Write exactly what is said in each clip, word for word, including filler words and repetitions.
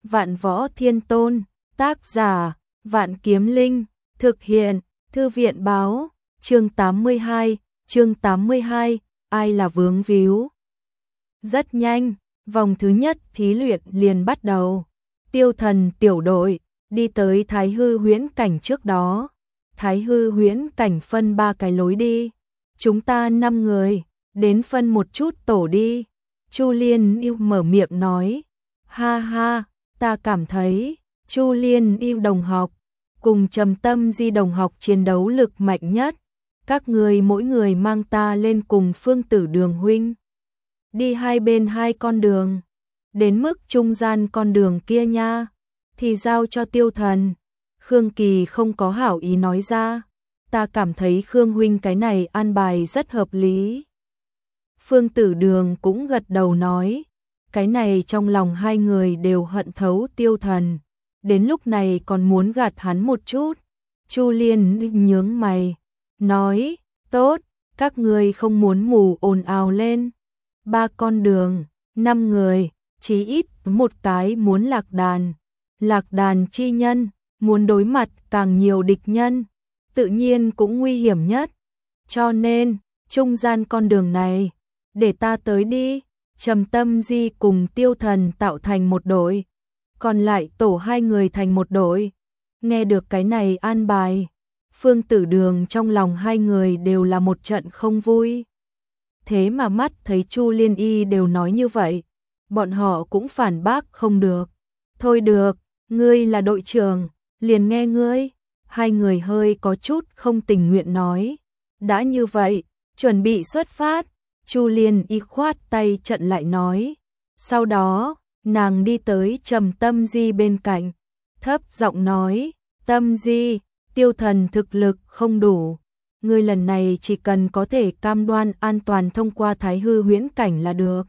Vạn Võ Thiên Tôn, tác giả, Vạn Kiếm Linh, thực hiện, Thư viện báo, chương tám mươi hai, chương tám mươi hai, ai là vướng víu. Rất nhanh, vòng thứ nhất thí luyện liền bắt đầu. Tiêu Thần tiểu đội đi tới Thái Hư huyễn cảnh trước đó. Thái Hư huyễn cảnh phân ba cái lối đi. Chúng ta năm người, đến phân một chút tổ đi. Chu Liên yêu mở miệng nói. Ha ha, ta cảm thấy Chu Liên yêu đồng học cùng Trầm Tâm Di đồng học chiến đấu lực mạnh nhất. Các người mỗi người mang ta lên cùng Phương Tử Đường huynh. Đi hai bên hai con đường. Đến mức trung gian con đường kia nha, thì giao cho Tiêu Thần. Khương Kỳ không có hảo ý nói ra. Ta cảm thấy Khương huynh cái này an bài rất hợp lý. Phương Tử Đường cũng gật đầu nói. Cái này trong lòng hai người đều hận thấu Tiêu Thần. Đến lúc này còn muốn gạt hắn một chút. Chu Liên nhướng mày, nói, tốt, các người không muốn mù ồn ào lên. Ba con đường, năm người, chí ít một cái muốn lạc đàn. Lạc đàn chi nhân, muốn đối mặt càng nhiều địch nhân, tự nhiên cũng nguy hiểm nhất. Cho nên, trung gian con đường này, để ta tới đi. Trầm Tâm Di cùng Tiêu Thần tạo thành một đội, còn lại tổ hai người thành một đội. Nghe được cái này an bài, Phương Tử Đường trong lòng hai người đều là một trận không vui. Thế mà mắt thấy Chu Liên Y đều nói như vậy, bọn họ cũng phản bác không được. Thôi được, ngươi là đội trưởng, liền nghe ngươi. Hai người hơi có chút không tình nguyện nói. Đã như vậy, chuẩn bị xuất phát. Chu Liên Y khoát tay trận lại nói. Sau đó, nàng đi tới Trầm Tâm Di bên cạnh, thấp giọng nói, Tâm Di, Tiêu Thần thực lực không đủ. Ngươi lần này chỉ cần có thể cam đoan an toàn thông qua Thái Hư huyễn cảnh là được.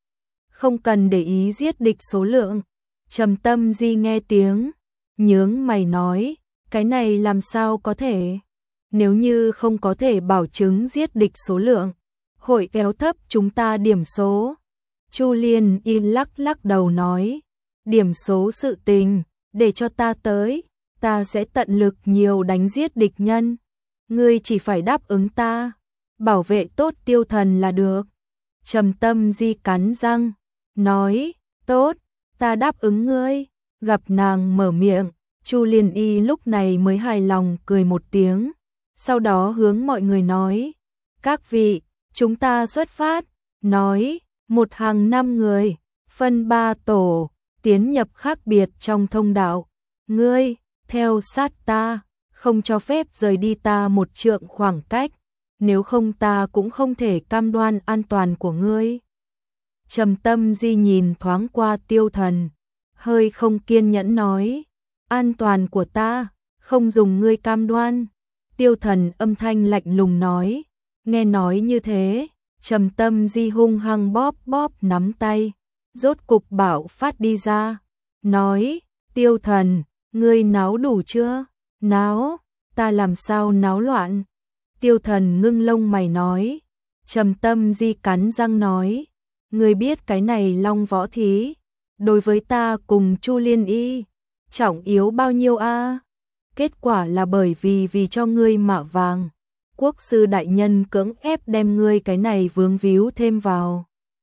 Không cần để ý giết địch số lượng. Trầm Tâm Di nghe tiếng, nhướng mày nói, cái này làm sao có thể? Nếu như không có thể bảo chứng giết địch số lượng, hội kéo thấp chúng ta điểm số. Chu Liên Y lắc lắc đầu nói, điểm số sự tình, để cho ta tới, ta sẽ tận lực nhiều đánh giết địch nhân. Ngươi chỉ phải đáp ứng ta, bảo vệ tốt Tiêu Thần là được. Trầm Tâm Di cắn răng, nói, tốt, ta đáp ứng ngươi. Gặp nàng mở miệng, Chu Liên Y lúc này mới hài lòng cười một tiếng. Sau đó hướng mọi người nói, các vị, chúng ta xuất phát. Nói, một hàng năm người, phân ba tổ, tiến nhập khác biệt trong thông đạo. Ngươi, theo sát ta, không cho phép rời đi ta một trượng khoảng cách, nếu không ta cũng không thể cam đoan an toàn của ngươi. Trầm Tâm Di nhìn thoáng qua Tiêu Thần, hơi không kiên nhẫn nói, an toàn của ta, không dùng ngươi cam đoan. Tiêu Thần âm thanh lạnh lùng nói, nghe nói như thế, Trầm Tâm Di hung hăng bóp bóp nắm tay, rốt cục bảo phát đi ra, nói, Tiêu Thần, ngươi náo đủ chưa? Náo, ta làm sao náo loạn? Tiêu Thần ngưng lông mày nói. Trầm Tâm Di cắn răng nói, ngươi biết cái này Long Võ thí, đối với ta cùng Chu Liên Y, trọng yếu bao nhiêu a? Kết quả là bởi vì vì cho ngươi mạ vàng, quốc sư đại nhân cưỡng ép đem ngươi cái này vướng víu thêm vào.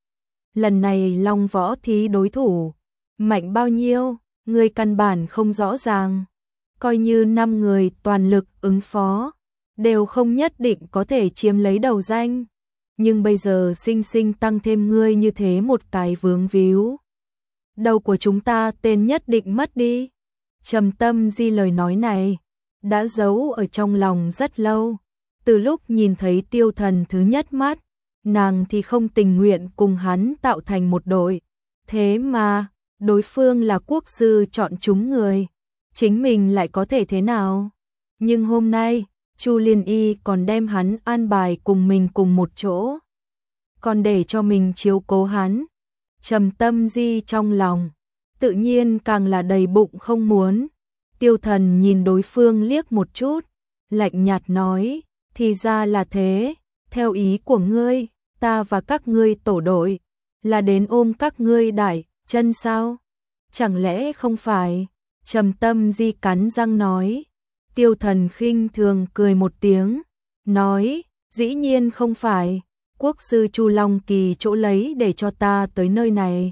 Lần này Long Võ thí đối thủ, mạnh bao nhiêu, ngươi căn bản không rõ ràng. Coi như năm người toàn lực ứng phó, đều không nhất định có thể chiếm lấy đầu danh. Nhưng bây giờ sinh sinh tăng thêm ngươi như thế một cái vướng víu. Đầu của chúng ta tên nhất định mất đi. Trầm Tâm Di lời nói này, đã giấu ở trong lòng rất lâu. Từ lúc nhìn thấy Tiêu Thần thứ nhất mắt, nàng thì không tình nguyện cùng hắn tạo thành một đội. Thế mà, đối phương là quốc sư chọn chúng người. Chính mình lại có thể thế nào? Nhưng hôm nay, Chu Liên Y còn đem hắn an bài cùng mình cùng một chỗ. Còn để cho mình chiếu cố hắn. Trầm Tâm Di trong lòng, tự nhiên càng là đầy bụng không muốn. Tiêu Thần nhìn đối phương liếc một chút, lạnh nhạt nói, thì ra là thế, theo ý của ngươi, ta và các ngươi tổ đội, là đến ôm các ngươi đại chân sao? Chẳng lẽ không phải? Trầm Tâm Di cắn răng nói. Tiêu Thần khinh thường cười một tiếng, nói, dĩ nhiên không phải, quốc sư Chu Long Kỳ chỗ lấy để cho ta tới nơi này,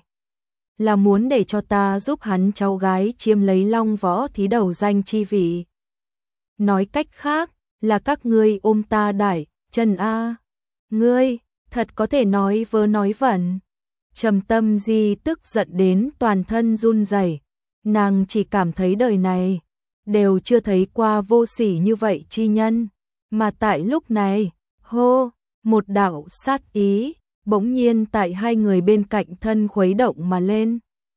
là muốn để cho ta giúp hắn cháu gái chiếm lấy Long Võ Thí đầu danh chi vị. Nói cách khác, là các ngươi ôm ta đại, chân a. Ngươi, thật có thể nói vớ nói vẩn. Trầm Tâm Di tức giận đến toàn thân run rẩy, nàng chỉ cảm thấy đời này đều chưa thấy qua vô sỉ như vậy chi nhân, mà tại lúc này, hô, một đạo sát ý bỗng nhiên tại hai người bên cạnh thân khuấy động mà lên.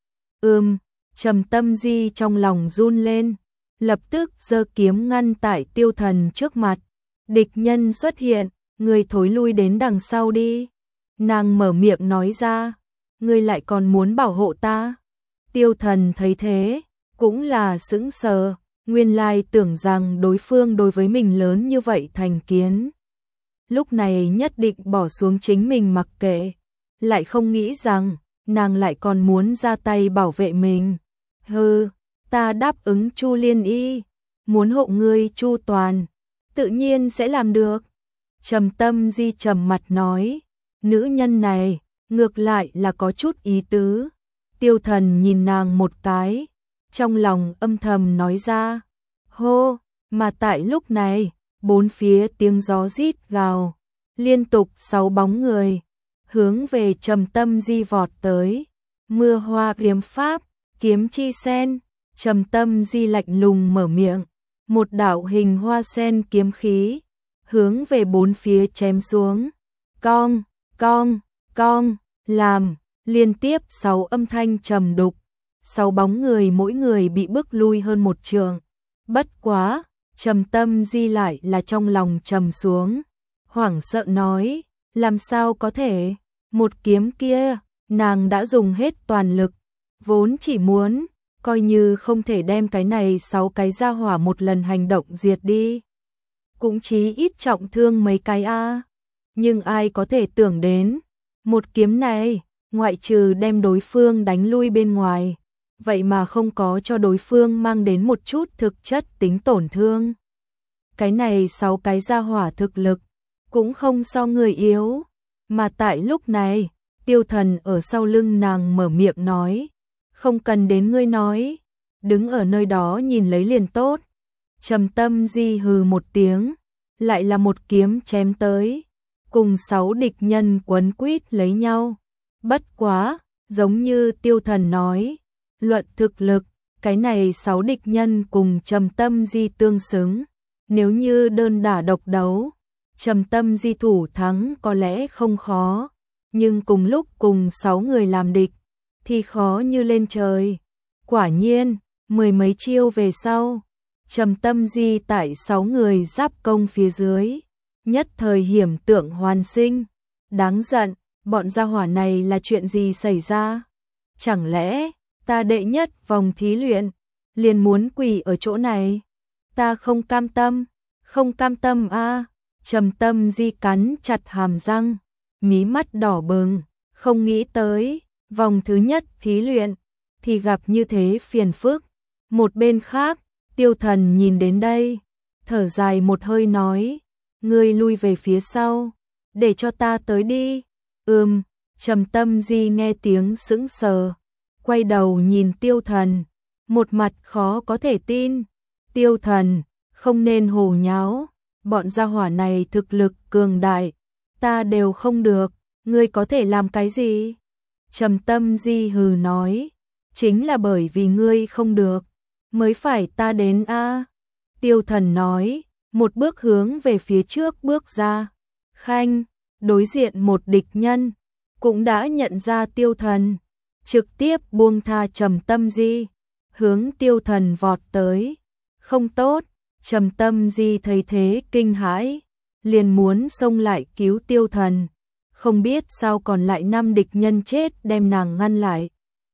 Ừm, Trầm Tâm Di trong lòng run lên, lập tức giơ kiếm ngăn tại Tiêu Thần trước mặt. Địch nhân xuất hiện, người thối lui đến đằng sau đi. Nàng mở miệng nói ra, ngươi lại còn muốn bảo hộ ta. Tiêu Thần thấy thế, cũng là sững sờ, nguyên lai tưởng rằng đối phương đối với mình lớn như vậy thành kiến. Lúc này nhất định bỏ xuống chính mình mặc kệ, lại không nghĩ rằng nàng lại còn muốn ra tay bảo vệ mình. Hừ, ta đáp ứng Chu Liên Y, muốn hộ ngươi chu toàn, tự nhiên sẽ làm được. Trầm Tâm Di trầm mặt nói, nữ nhân này ngược lại là có chút ý tứ. Tiêu Thần nhìn nàng một cái, trong lòng âm thầm nói ra, hô, mà tại lúc này, bốn phía tiếng gió rít gào, liên tục sáu bóng người hướng về Trầm Tâm Di vọt tới. Mưa hoa kiếm pháp, kiếm chi sen. Trầm Tâm Di lạnh lùng mở miệng, một đạo hình hoa sen kiếm khí hướng về bốn phía chém xuống. Cong, cong, cong, làm liên tiếp sáu âm thanh trầm đục, sáu bóng người mỗi người bị bước lui hơn một trượng. Bất quá, Trầm Tâm Di lại là trong lòng trầm xuống, hoảng sợ nói, làm sao có thể, một kiếm kia, nàng đã dùng hết toàn lực, vốn chỉ muốn, coi như không thể đem cái này sáu cái gia hỏa một lần hành động diệt đi, cũng chí ít trọng thương mấy cái a. Nhưng ai có thể tưởng đến, một kiếm này, ngoại trừ đem đối phương đánh lui bên ngoài, vậy mà không có cho đối phương mang đến một chút thực chất tính tổn thương. Cái này sáu cái gia hỏa thực lực, cũng không so người yếu, mà tại lúc này, Tiêu Thần ở sau lưng nàng mở miệng nói, không cần đến ngươi nói, đứng ở nơi đó nhìn lấy liền tốt. Trầm Tâm Di hừ một tiếng, lại là một kiếm chém tới, cùng sáu địch nhân quấn quýt lấy nhau. Bất quá, giống như Tiêu Thần nói, luận thực lực, cái này sáu địch nhân cùng Trầm Tâm Di tương xứng. Nếu như đơn đả độc đấu, Trầm Tâm Di thủ thắng có lẽ không khó, nhưng cùng lúc cùng sáu người làm địch, thì khó như lên trời. Quả nhiên, mười mấy chiêu về sau, Trầm Tâm Di tại sáu người giáp công phía dưới, nhất thời hiểm tượng hoàn sinh. Đáng giận, bọn gia hỏa này là chuyện gì xảy ra? Chẳng lẽ, ta đệ nhất vòng thí luyện, liền muốn quỳ ở chỗ này? Ta không cam tâm, không cam tâm a. À. Trầm Tâm Di cắn chặt hàm răng, mí mắt đỏ bừng, không nghĩ tới, vòng thứ nhất thí luyện, thì gặp như thế phiền phức. Một bên khác, Tiêu Thần nhìn đến đây, thở dài một hơi nói, ngươi lui về phía sau, để cho ta tới đi. Ừm, Trầm Tâm Di nghe tiếng sững sờ, quay đầu nhìn Tiêu Thần, một mặt khó có thể tin. Tiêu Thần, không nên hồ nháo, bọn gia hỏa này thực lực cường đại, ta đều không được, ngươi có thể làm cái gì? Trầm Tâm Di hừ nói, chính là bởi vì ngươi không được, mới phải ta đến a. À. Tiêu Thần nói, một bước hướng về phía trước bước ra. Khanh, đối diện một địch nhân, cũng đã nhận ra Tiêu Thần, trực tiếp buông tha Trầm Tâm Di, hướng Tiêu Thần vọt tới. Không tốt, Trầm Tâm Di thấy thế kinh hãi, liền muốn xông lại cứu Tiêu Thần, không biết sao còn lại năm địch nhân chết đem nàng ngăn lại,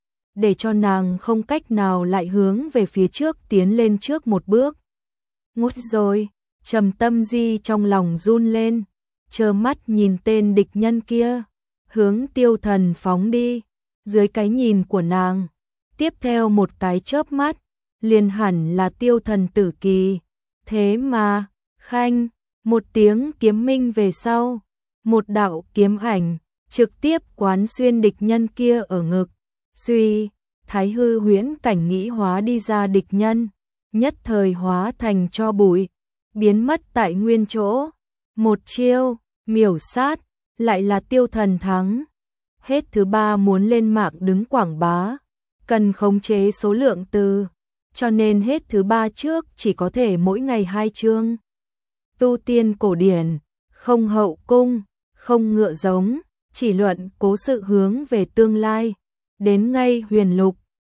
để cho nàng không cách nào lại hướng về phía trước tiến lên trước một bước. Ngút rồi, Trầm Tâm Di trong lòng run lên, trơ mắt nhìn tên địch nhân kia, hướng Tiêu Thần phóng đi. Dưới cái nhìn của nàng, tiếp theo một cái chớp mắt, liền hẳn là tiêu thần tử kỳ. Thế mà, khanh, một tiếng kiếm minh về sau, một đạo kiếm ảnh, trực tiếp quán xuyên địch nhân kia ở ngực. Suy, thái hư huyễn cảnh nghĩ hóa đi ra địch nhân, nhất thời hóa thành cho bụi, biến mất tại nguyên chỗ. Một chiêu, miểu sát, lại là tiêu thần thắng. Hết thứ ba muốn lên mạng đứng quảng bá, cần khống chế số lượng từ, cho nên hết thứ ba trước chỉ có thể mỗi ngày hai chương. Tu tiên cổ điển, không hậu cung, không ngựa giống, chỉ luận cố sự hướng về tương lai. Đến ngay huyền lục,